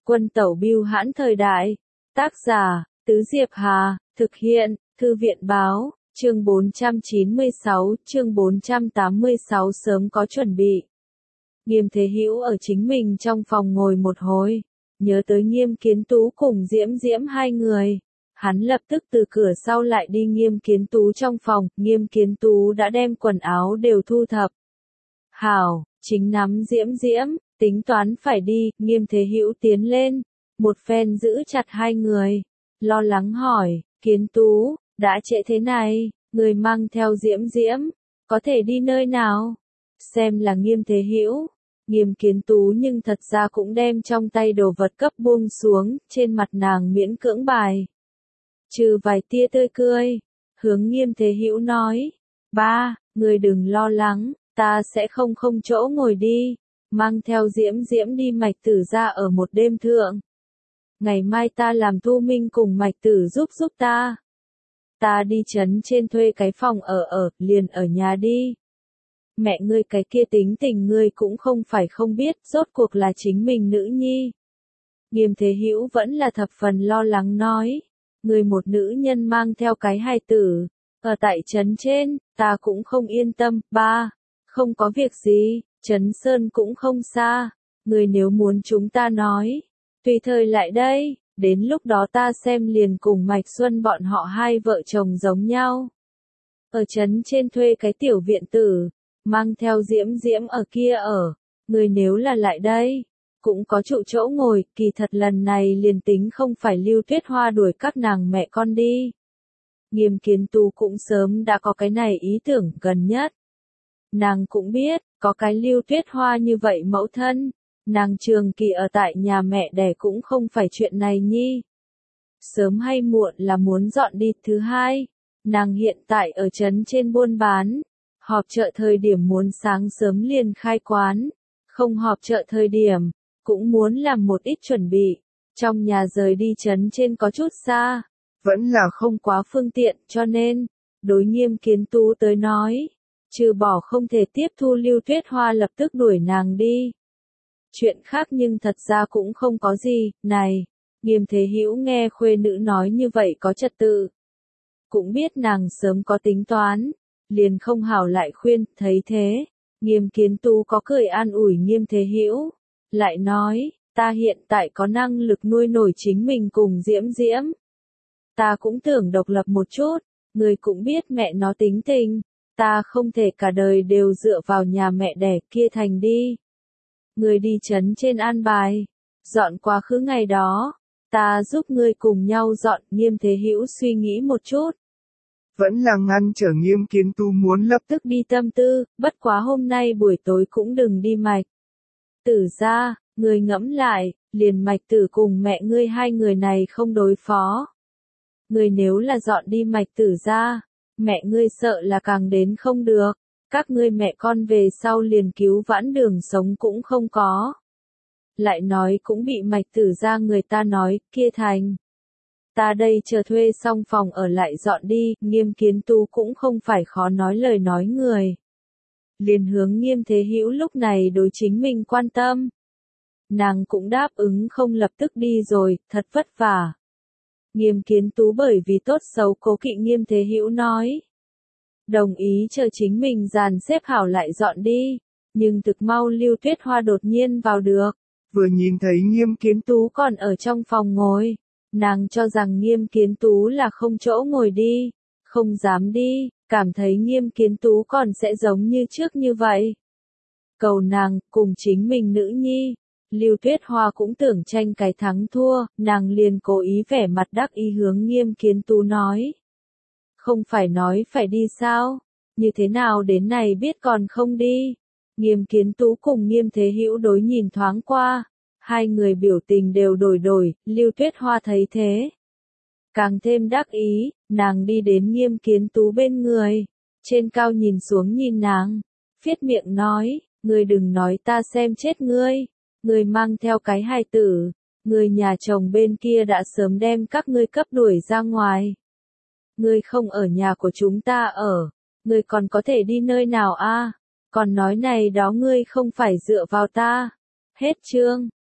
Quân tẩu bưu hãn thời đại. Tác giả, Tứ Diệp Hà, thực hiện, Thư viện báo, chương 496, chương 486 sớm có chuẩn bị. Nghiêm Thế Hữu ở chính mình trong phòng ngồi một hồi, nhớ tới Nghiêm Kiến Tú cùng Diễm Diễm hai người. Hắn lập tức từ cửa sau lại đi Nghiêm Kiến Tú trong phòng, Nghiêm Kiến Tú đã đem quần áo đều thu thập. Hảo, chính nắm Diễm Diễm, tính toán phải đi, Nghiêm Thế Hữu tiến lên, một phen giữ chặt hai người, lo lắng hỏi, Kiến Tú, đã trễ thế này, người mang theo Diễm Diễm, có thể đi nơi nào? Xem là Nghiêm Thế Hữu, Nghiêm Kiến Tú nhưng thật ra cũng đem trong tay đồ vật cấp buông xuống, trên mặt nàng miễn cưỡng bài. Trừ vài tia tươi cười, hướng Nghiêm Thế Hữu nói, ba, người đừng lo lắng, ta sẽ không chỗ ngồi đi, mang theo Diễm Diễm đi Mạch Tử ra ở một đêm thượng. Ngày mai ta làm Thu Minh cùng Mạch Tử giúp ta. Ta đi trấn trên thuê cái phòng liền ở nhà đi. Mẹ ngươi cái kia tính tình ngươi cũng không phải không biết, rốt cuộc là chính mình nữ nhi. Nghiêm Thế Hữu vẫn là thập phần lo lắng nói, người một nữ nhân mang theo cái hài tử, ở tại trấn trên, ta cũng không yên tâm, ba, không có việc gì, Trấn Sơn cũng không xa, người nếu muốn chúng ta nói, tùy thời lại đây, đến lúc đó ta xem liền cùng Mạch Xuân bọn họ hai vợ chồng giống nhau. Ở trấn trên thuê cái tiểu viện tử, mang theo Diễm Diễm ở kia ở, người nếu là lại đây, cũng có chỗ ngồi, kỳ thật lần này liền tính không phải Lưu Tuyết Hoa đuổi các nàng mẹ con đi. Nghiêm Kiến Tú cũng sớm đã có cái này ý tưởng gần nhất. Nàng cũng biết, có cái Lưu Tuyết Hoa như vậy mẫu thân, nàng trường kỳ ở tại nhà mẹ đẻ cũng không phải chuyện này nhi. Sớm hay muộn là muốn dọn đi. Thứ hai, nàng hiện tại ở trấn trên buôn bán, họp chợ thời điểm muốn sáng sớm liền khai quán, không họp chợ thời điểm, cũng muốn làm một ít chuẩn bị, trong nhà rời đi trấn trên có chút xa, vẫn là không quá phương tiện, cho nên, đối Nghiêm Kiến Tú tới nói, trừ bỏ không thể tiếp thu Lưu Tuyết Hoa lập tức đuổi nàng đi. Chuyện khác nhưng thật ra cũng không có gì, này, Nghiêm Thế Hữu nghe khuê nữ nói như vậy có trật tự. Cũng biết nàng sớm có tính toán, liền không hảo lại khuyên, thấy thế, Nghiêm Kiến Tú có cười an ủi Nghiêm Thế Hữu, lại nói, ta hiện tại có năng lực nuôi nổi chính mình cùng Diễm Diễm. Ta cũng tưởng độc lập một chút, người cũng biết mẹ nó tính tình, ta không thể cả đời đều dựa vào nhà mẹ đẻ kia thành đi. Người đi trấn trên an bài, dọn quá khứ ngày đó, ta giúp ngươi cùng nhau dọn. Nghiêm Thế Hữu suy nghĩ một chút. Vẫn là ngăn trở Nghiêm Kiến Tú muốn lập tức đi tâm tư, bất quá hôm nay buổi tối cũng đừng đi Mạch Tử ra, người ngẫm lại, liền Mạch Tử cùng mẹ ngươi hai người này không đối phó. Người nếu là dọn đi Mạch Tử ra, mẹ ngươi sợ là càng đến không được, các ngươi mẹ con về sau liền cứu vãn đường sống cũng không có. Lại nói cũng bị Mạch Tử ra người ta nói, kia thành. Ta đây chờ thuê xong phòng ở lại dọn đi, Nghiêm Kiến Tú cũng không phải khó nói lời nói người. Liền hướng Nghiêm Thế Hữu lúc này đối chính mình quan tâm. Nàng cũng đáp ứng không lập tức đi rồi, thật vất vả. Nghiêm Kiến Tú bởi vì tốt xấu cố kỵ Nghiêm Thế Hữu nói. Đồng ý chờ chính mình dàn xếp hảo lại dọn đi, nhưng thực mau Lưu Tuyết Hoa đột nhiên vào được. Vừa nhìn thấy Nghiêm Kiến Tú còn ở trong phòng ngồi, nàng cho rằng Nghiêm Kiến Tú là không chỗ ngồi đi, không dám đi, cảm thấy Nghiêm Kiến Tú còn sẽ giống như trước như vậy. Cầu nàng, cùng chính mình nữ nhi. Lưu Tuyết Hoa cũng tưởng tranh cái thắng thua, nàng liền cố ý vẻ mặt đắc ý hướng Nghiêm Kiến Tú nói. Không phải nói phải đi sao? Như thế nào đến này biết còn không đi? Nghiêm Kiến Tú cùng Nghiêm Thế Hữu đối nhìn thoáng qua, hai người biểu tình đều đổi, Lưu Tuyết Hoa thấy thế. Càng thêm đắc ý, nàng đi đến Nghiêm Kiến Tú bên người, trên cao nhìn xuống nhìn nàng, phiết miệng nói, ngươi đừng nói ta xem chết ngươi. Người mang theo cái hài tử, người nhà chồng bên kia đã sớm đem các ngươi cấp đuổi ra ngoài. Ngươi không ở nhà của chúng ta ở, ngươi còn có thể đi nơi nào a? Còn nói này đó ngươi không phải dựa vào ta. Hết chương.